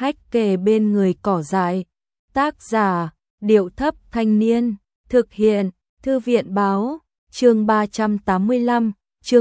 hách kề bên người cỏ dại. Tác giả, Điệu Thấp Thanh Niên, thực hiện, Thư viện Báo, chương 385,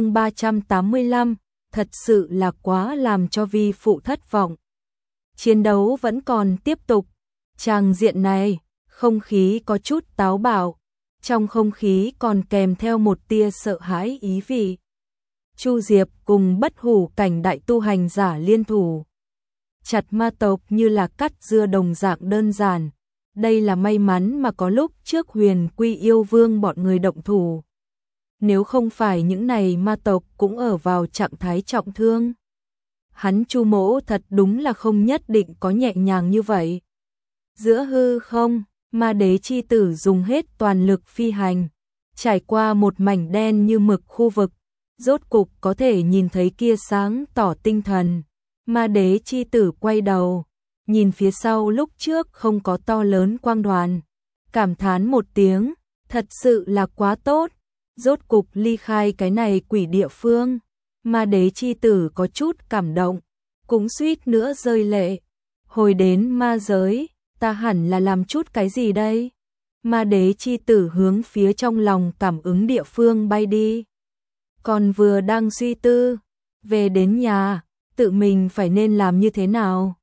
thật sự là quá làm cho vi phụ thất vọng. Chiến đấu vẫn còn tiếp tục, tràng diện này, không khí có chút táo bạo, trong không khí còn kèm theo một tia sợ hãi ý vị. Chu Diệp cùng Bất Hủ Cảnh đại tu hành giả liên thủ, chặt ma tộc như là cắt dưa đồng dạng đơn giản. Đây là may mắn mà có lúc trước Huyền Quy Yêu Vương bọn người động thủ. Nếu không phải những này ma tộc cũng ở vào trạng thái trọng thương, hắn Chu Mỗ thật đúng là không nhất định có nhẹ nhàng như vậy. Giữa hư không, ma đế chi tử dùng hết toàn lực phi hành, trải qua một mảnh đen như mực khu vực, rốt cục có thể nhìn thấy kia sáng tỏ tinh thần. Ma đế chi tử quay đầu, nhìn phía sau lúc trước không có to lớn quang đoàn, cảm thán một tiếng, thật sự là quá tốt, rốt cục ly khai cái này quỷ địa phương. Ma đế chi tử có chút cảm động, cũng suýt nữa rơi lệ. Hồi đến ma giới, ta hẳn là làm chút cái gì đây? Ma đế chi tử hướng phía trong lòng cảm ứng địa phương bay đi. Còn vừa đang suy tư, về đến nhà, tự mình phải nên làm như thế nào?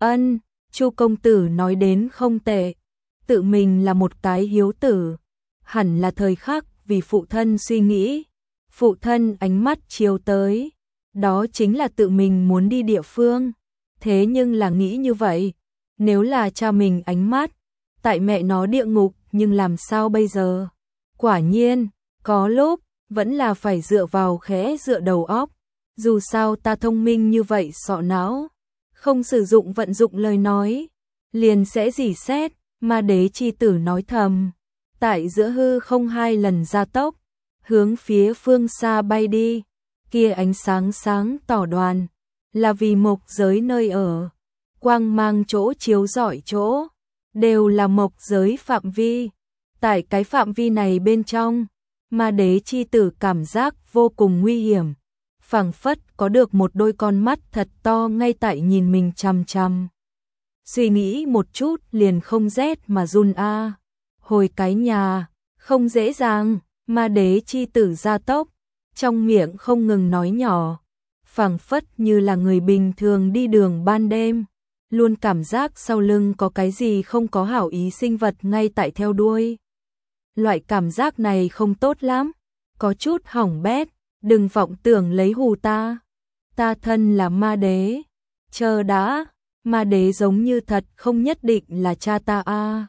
Chu công tử nói đến không tệ, tự mình là một cái hiếu tử, hẳn là thời khắc vì phụ thân suy nghĩ. Phụ thân ánh mắt chiếu tới, đó chính là tự mình muốn đi địa phương. Thế nhưng là nghĩ như vậy, nếu là cha mình ánh mắt, tại mẹ nó địa ngục, nhưng làm sao bây giờ? Quả nhiên, có lúc, vẫn là phải dựa vào khẽ dựa đầu óc. Dù sao ta thông minh như vậy sọ não, không sử dụng vận dụng lời nói, liền sẽ rỉ sét. Ma đế chi tử nói thầm, tại giữa hư không hai lần gia tốc, hướng phía phương xa bay đi. Kia ánh sáng sáng tỏ đoàn, là vì mộc giới nơi ở, quang mang chỗ chiếu rọi chỗ, đều là mộc giới phạm vi. Tại cái phạm vi này bên trong, ma đế chi tử cảm giác vô cùng nguy hiểm, phảng phất có được một đôi con mắt thật to ngay tại nhìn mình chằm chằm. Suy nghĩ một chút liền không rét mà run a. Hồi cái nhà, không dễ dàng. Ma đế chi tử gia tốc, trong miệng không ngừng nói nhỏ, phảng phất như là người bình thường đi đường ban đêm, luôn cảm giác sau lưng có cái gì không có hảo ý sinh vật ngay tại theo đuôi. Loại cảm giác này không tốt lắm, có chút hỏng bét, đừng vọng tưởng lấy hù ta. Ta thân là ma đế, chờ đã, ma đế giống như thật không nhất định là cha ta a.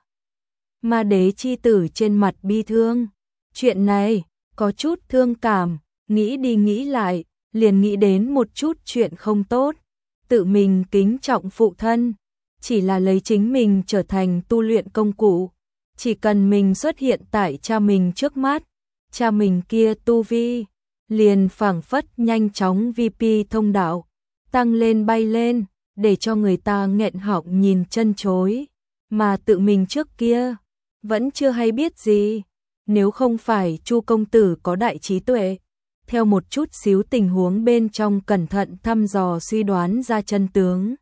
Ma đế chi tử trên mặt bi thương. Chuyện này, có chút thương cảm, nghĩ đi nghĩ lại, liền nghĩ đến một chút chuyện không tốt. Tự mình kính trọng phụ thân, chỉ là lấy chính mình trở thành tu luyện công cụ. Chỉ cần mình xuất hiện tại cha mình trước mắt, cha mình kia tu vi, liền phảng phất nhanh chóng VP thông đạo, tăng lên bay lên, để cho người ta nghẹn họng nhìn chân chối. Mà tự mình trước kia, vẫn chưa hay biết gì. Nếu không phải Chu công tử có đại trí tuệ, theo một chút xíu tình huống bên trong cẩn thận thăm dò suy đoán ra chân tướng,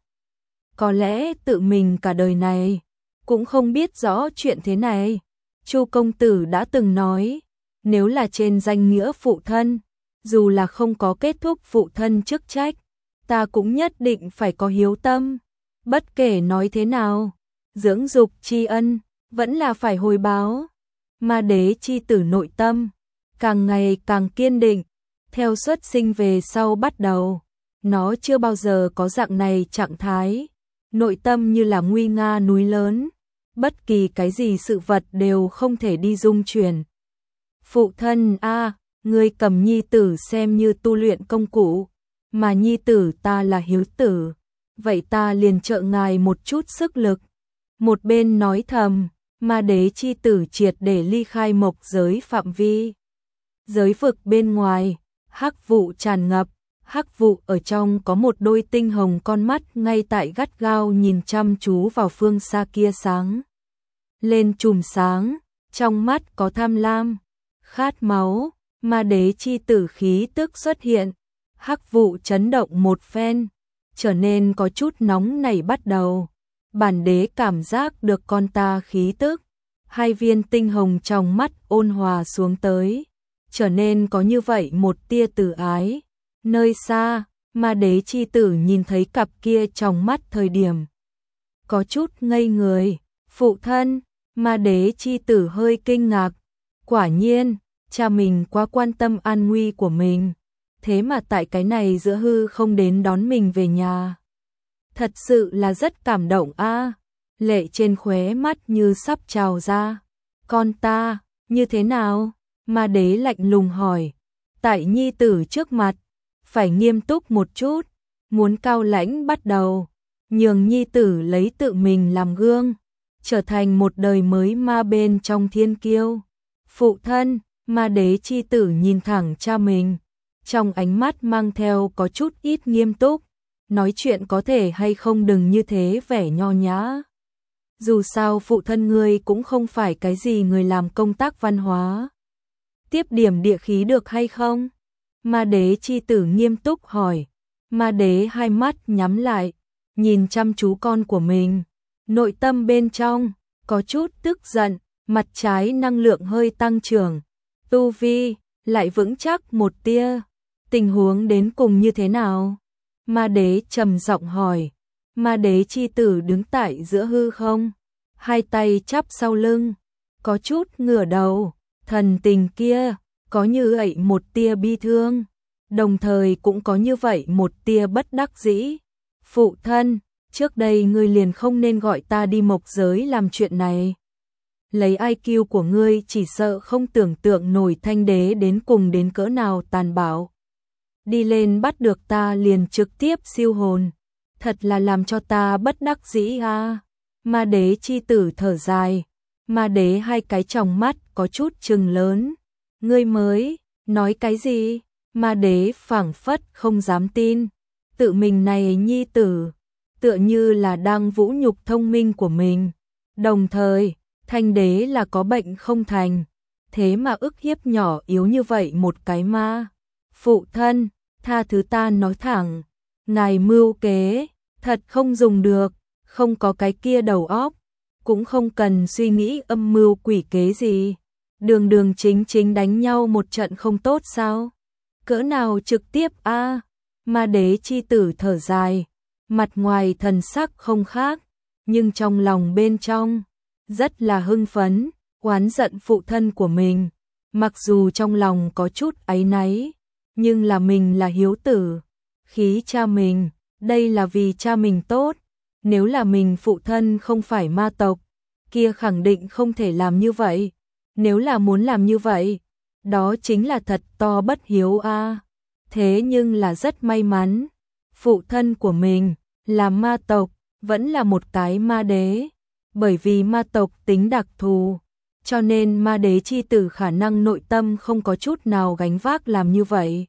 có lẽ tự mình cả đời này cũng không biết rõ chuyện thế này. Chu công tử đã từng nói, nếu là trên danh nghĩa phụ thân, dù là không có kết thúc phụ thân chức trách, ta cũng nhất định phải có hiếu tâm. Bất kể nói thế nào, dưỡng dục tri ân vẫn là phải hồi báo. Ma đế chi tử nội tâm càng ngày càng kiên định, theo xuất sinh về sau bắt đầu, nó chưa bao giờ có dạng này trạng thái, nội tâm như là nguy nga núi lớn, bất kỳ cái gì sự vật đều không thể đi dung chuyển. Phụ thân a, ngươi cầm nhi tử xem như tu luyện công cụ, mà nhi tử ta là hiếu tử, vậy ta liền trợ ngài một chút sức lực. Một bên nói thầm, ma đế chi tử triệt để ly khai mộc giới phạm vi. Giới vực bên ngoài, hắc vụ tràn ngập, hắc vụ ở trong có một đôi tinh hồng con mắt ngay tại gắt gao nhìn chăm chú vào phương xa kia sáng lên chùm sáng, trong mắt có tham lam, khát máu. Ma đế chi tử khí tức xuất hiện, hắc vụ chấn động một phen, trở nên có chút nóng nảy bắt đầu. Bản đế cảm giác được con ta khí tức, hai viên tinh hồng trong mắt ôn hòa xuống tới, trở nên có như vậy một tia từ ái. Nơi xa, ma đế chi tử nhìn thấy cặp kia trong mắt thời điểm, có chút ngây người. Phụ thân, ma đế chi tử hơi kinh ngạc. Quả nhiên, cha mình quá quan tâm an nguy của mình, thế mà tại cái này giữa hư không đến đón mình về nhà. Thật sự là rất cảm động a. Lệ trên khóe mắt như sắp trào ra. Con ta, như thế nào? Ma đế lạnh lùng hỏi. Tại nhi tử trước mặt, phải nghiêm túc một chút, muốn cao lãnh bắt đầu, nhường nhi tử lấy tự mình làm gương, trở thành một đời mới ma bên trong thiên kiêu. Phụ thân, ma đế chi tử nhìn thẳng cha mình, trong ánh mắt mang theo có chút ít nghiêm túc, nói chuyện có thể hay không đừng như thế vẻ nho nhã. Dù sao phụ thân ngươi cũng không phải cái gì người làm công tác văn hóa. Tiếp điểm địa khí được hay không? Ma đế chi tử nghiêm túc hỏi. Ma đế hai mắt nhắm lại, nhìn chăm chú con của mình. Nội tâm bên trong, có chút tức giận, mặt trái năng lượng hơi tăng trưởng. Tu vi, lại vững chắc một tia. Tình huống đến cùng như thế nào? Ma đế trầm giọng hỏi. Ma đế chi tử đứng tại giữa hư không, hai tay chắp sau lưng, có chút ngửa đầu, thần tình kia, có như vậy một tia bi thương, đồng thời cũng có như vậy một tia bất đắc dĩ. Phụ thân, trước đây ngươi liền không nên gọi ta đi mộc giới làm chuyện này. Lấy IQ của ngươi chỉ sợ không tưởng tượng nổi thanh đế đến cùng đến cỡ nào tàn bạo. Đi lên bắt được ta liền trực tiếp siêu hồn, thật là làm cho ta bất đắc dĩ a. Ma đế chi tử thở dài, ma đế hai cái tròng mắt có chút trừng lớn. Ngươi mới nói cái gì? Ma đế phảng phất không dám tin, tự mình này nhi tử, tựa như là đang vũ nhục thông minh của mình. Đồng thời, thanh đế là có bệnh không thành, thế mà ức hiếp nhỏ yếu như vậy một cái ma. Phụ thân, tha thứ ta nói thẳng, ngài mưu kế, thật không dùng được, không có cái kia đầu óc, cũng không cần suy nghĩ âm mưu quỷ kế gì. Đường đường chính chính đánh nhau một trận không tốt sao? Cỡ nào trực tiếp a? Ma đế chi tử thở dài, mặt ngoài thần sắc không khác, nhưng trong lòng bên trong rất là hưng phấn, oán giận phụ thân của mình. Mặc dù trong lòng có chút áy náy, nhưng là mình là hiếu tử, khí cha mình, đây là vì cha mình tốt. Nếu là mình phụ thân không phải ma tộc, kia khẳng định không thể làm như vậy. Nếu là muốn làm như vậy, đó chính là thật to bất hiếu a. Thế nhưng là rất may mắn, phụ thân của mình là ma tộc, vẫn là một cái ma đế. Bởi vì ma tộc tính đặc thù, cho nên ma đế chi tử khả năng nội tâm không có chút nào gánh vác làm như vậy.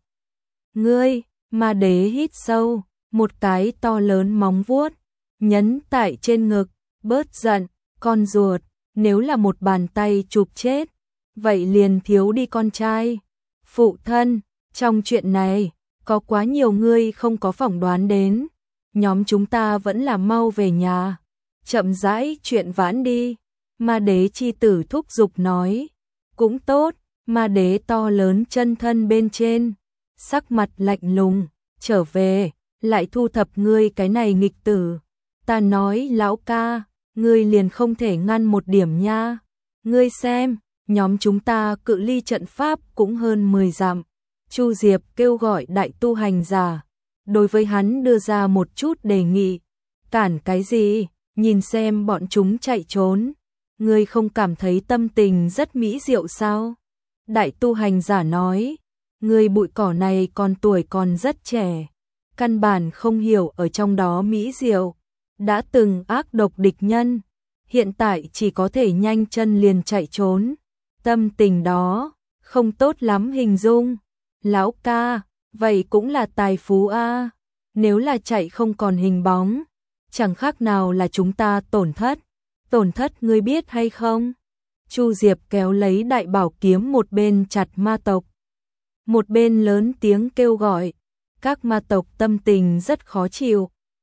Ngươi, ma đế hít sâu, một cái to lớn móng vuốt nhấn tại trên ngực, bớt giận, con ruột, nếu là một bàn tay chụp chết, vậy liền thiếu đi con trai. Phụ thân, trong chuyện này, có quá nhiều người không có phỏng đoán đến, nhóm chúng ta vẫn là mau về nhà, chậm rãi chuyện vãn đi. Ma đế chi tử thúc giục nói, cũng tốt, ma đế to lớn chân thân bên trên, sắc mặt lạnh lùng, trở về, lại thu thập ngươi cái này nghịch tử. Ta nói lão ca, ngươi liền không thể ngăn một điểm nha. Ngươi xem, nhóm chúng ta cự ly trận pháp cũng hơn 10 dặm. Chu Diệp kêu gọi đại tu hành giả, đối với hắn đưa ra một chút đề nghị. Cản cái gì, nhìn xem bọn chúng chạy trốn. Ngươi không cảm thấy tâm tình rất mỹ diệu sao? Đại tu hành giả nói, ngươi bụi cỏ này còn tuổi còn rất trẻ, căn bản không hiểu ở trong đó mỹ diệu. Đã từng ác độc địch nhân, hiện tại chỉ có thể nhanh chân liền chạy trốn. Tâm tình đó, không tốt lắm hình dung. Lão ca, vậy cũng là tài phú a. Nếu là chạy không còn hình bóng, chẳng khác nào là chúng ta tổn thất. Tổn thất ngươi biết hay không? Chu Diệp kéo lấy đại bảo kiếm một bên chặt ma tộc, một bên lớn tiếng kêu gọi. Các ma tộc tâm tình rất khó chịu,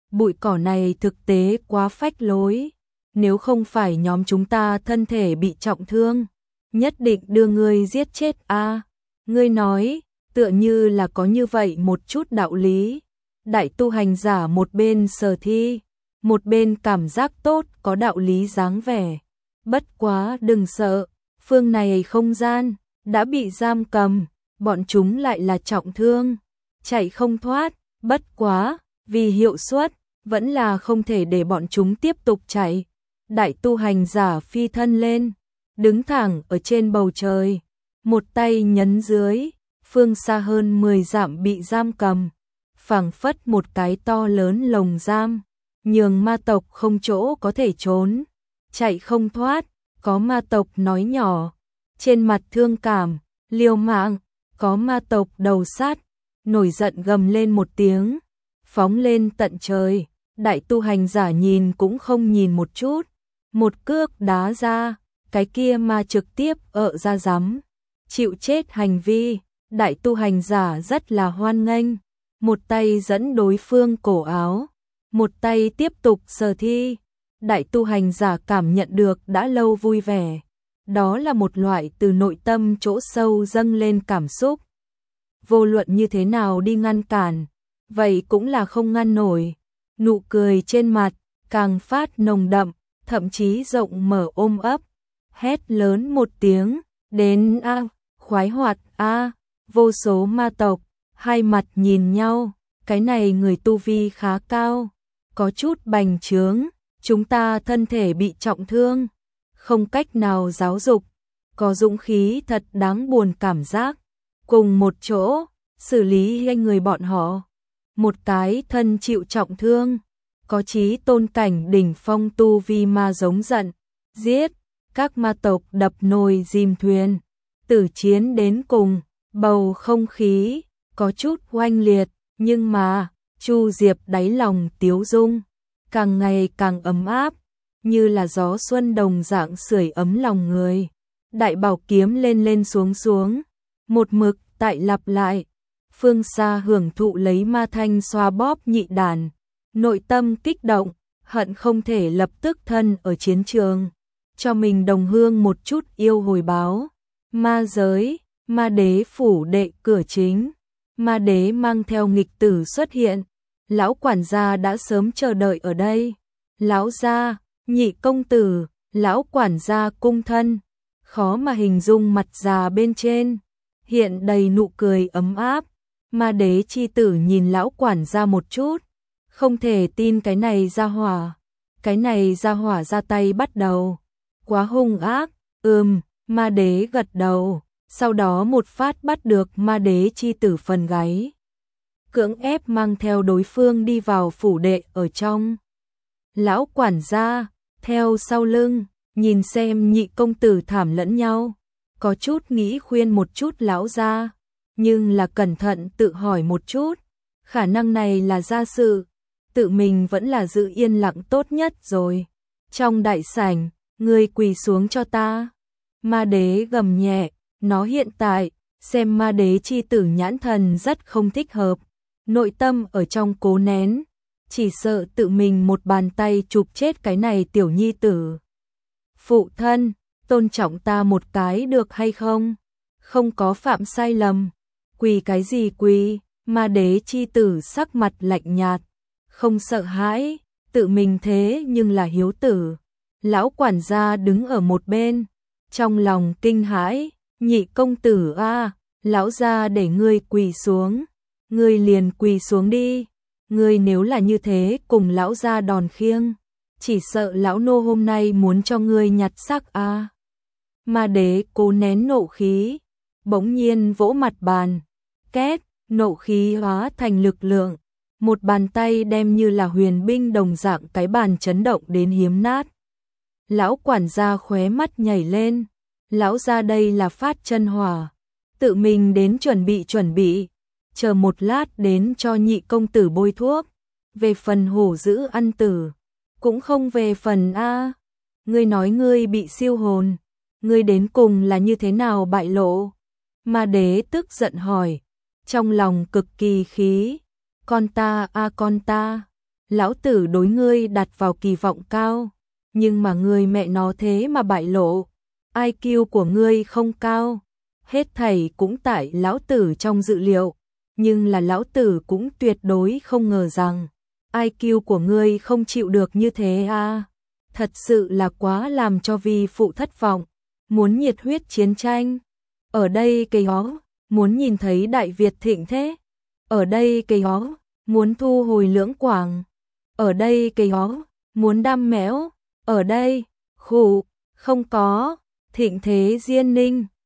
bụi cỏ này thực tế quá phách lối. Nếu không phải nhóm chúng ta thân thể bị trọng thương, nhất định đưa ngươi giết chết a. Ngươi nói, tựa như là có như vậy một chút đạo lý. Đại tu hành giả một bên sờ thi, một bên cảm giác tốt có đạo lý dáng vẻ. Bất quá đừng sợ, phương này không gian đã bị giam cầm, bọn chúng lại là trọng thương, chạy không thoát. Bất quá, vì hiệu suất, vẫn là không thể để bọn chúng tiếp tục chạy. Đại tu hành giả phi thân lên, đứng thẳng ở trên bầu trời, một tay nhấn dưới, phương xa hơn 10 dặm bị giam cầm, phảng phất một cái to lớn lồng giam, nhường ma tộc không chỗ có thể trốn, chạy không thoát. Có ma tộc nói nhỏ, trên mặt thương cảm, liều mạng. Có ma tộc đầu sát, nổi giận gầm lên một tiếng, phóng lên tận trời. Đại tu hành giả nhìn cũng không nhìn một chút, một cước đá ra, cái kia ma trực tiếp ợ ra rắm, chịu chết hành vi. Đại tu hành giả rất là hoan nghênh, một tay dẫn đối phương cổ áo, một tay tiếp tục sờ thi. Đại tu hành giả cảm nhận được đã lâu vui vẻ, đó là một loại từ nội tâm chỗ sâu dâng lên cảm xúc. Vô luận như thế nào đi ngăn cản, vậy cũng là không ngăn nổi. Nụ cười trên mặt càng phát nồng đậm, thậm chí rộng mở ôm ấp, hét lớn một tiếng, đến a, khoái hoạt a. Vô số ma tộc, hai mặt nhìn nhau, cái này người tu vi khá cao, có chút bành trướng, chúng ta thân thể bị trọng thương, không cách nào giáo dục, có dũng khí thật đáng buồn cảm giác. Cùng một chỗ, xử lý hai người bọn họ, một cái thân chịu trọng thương, có chí tôn cảnh đỉnh phong tu vi ma giống giận, giết, các ma tộc đập nồi dìm thuyền, tử chiến đến cùng. Bầu không khí có chút oanh liệt, nhưng mà Chu Diệp đáy lòng tiếu dung, càng ngày càng ấm áp, như là gió xuân đồng dạng sưởi ấm lòng người. Đại bảo kiếm lên lên xuống xuống, một mực tại lặp lại. Phương xa hưởng thụ lấy ma thanh xoa bóp nhị đàn, nội tâm kích động, hận không thể lập tức thân ở chiến trường, cho mình đồng hương một chút yêu hồi báo. Ma giới, ma đế phủ đệ cửa chính, ma đế mang theo nghịch tử xuất hiện, lão quản gia đã sớm chờ đợi ở đây. Lão gia, nhị công tử, lão quản gia cung thân, khó mà hình dung mặt già bên trên, hiện đầy nụ cười ấm áp. Ma đế chi tử nhìn lão quản gia một chút, không thể tin cái này ra hỏa ra tay bắt đầu, quá hung ác. Ma đế gật đầu, sau đó một phát bắt được ma đế chi tử phần gáy, cưỡng ép mang theo đối phương đi vào phủ đệ ở trong. Lão quản gia theo sau lưng, nhìn xem nhị công tử thảm lẫn nhau, có chút nghĩ khuyên một chút lão gia, nhưng là cẩn thận tự hỏi một chút, khả năng này là gia sự, tự mình vẫn là giữ yên lặng tốt nhất rồi. Trong đại sảnh, người quỳ xuống cho ta. Ma đế gầm nhẹ, nó hiện tại, xem ma đế chi tử nhãn thần rất không thích hợp, nội tâm ở trong cố nén, chỉ sợ tự mình một bàn tay chụp chết cái này tiểu nhi tử. Phụ thân, tôn trọng ta một cái được hay không? Không có phạm sai lầm. Quỳ cái gì quỳ? Ma đế chi tử sắc mặt lạnh nhạt, không sợ hãi, tự mình thế nhưng là hiếu tử. Lão quản gia đứng ở một bên, trong lòng kinh hãi, nhị công tử a, lão gia để ngươi quỳ xuống, ngươi liền quỳ xuống đi. Ngươi nếu là như thế cùng lão gia đòn khiêng, chỉ sợ lão nô hôm nay muốn cho ngươi nhặt xác a. Ma đế cố nén nộ khí, bỗng nhiên vỗ mặt bàn, két, nộ khí hóa thành lực lượng, một bàn tay đem như là huyền binh đồng dạng cái bàn chấn động đến hiếm nát. Lão quản gia khóe mắt nhảy lên, lão gia đây là phát chân hỏa, tự mình đến chuẩn bị, chờ một lát đến cho nhị công tử bôi thuốc, về phần hổ dữ ăn tử, cũng không về phần a. Ngươi nói ngươi bị siêu hồn, ngươi đến cùng là như thế nào bại lộ? Ma đế tức giận hỏi, trong lòng cực kỳ khí, con ta a con ta. lão tử đối ngươi đặt vào kỳ vọng cao, nhưng mà ngươi mẹ nó thế mà bại lộ, IQ của ngươi không cao, hết thảy cũng tại lão tử trong dự liệu, nhưng là lão tử cũng tuyệt đối không ngờ rằng IQ của ngươi không chịu được như thế à. Thật sự là quá làm cho vi phụ thất vọng, muốn nhiệt huyết chiến tranh. Ở đây cây hó, muốn nhìn thấy Đại Việt thịnh thế. Ở đây cây hó, muốn thu hồi Lưỡng Quảng. Ở đây cây hó, muốn đam mẽo. Ở đây, khủ, không có, thịnh thế Diên Ninh.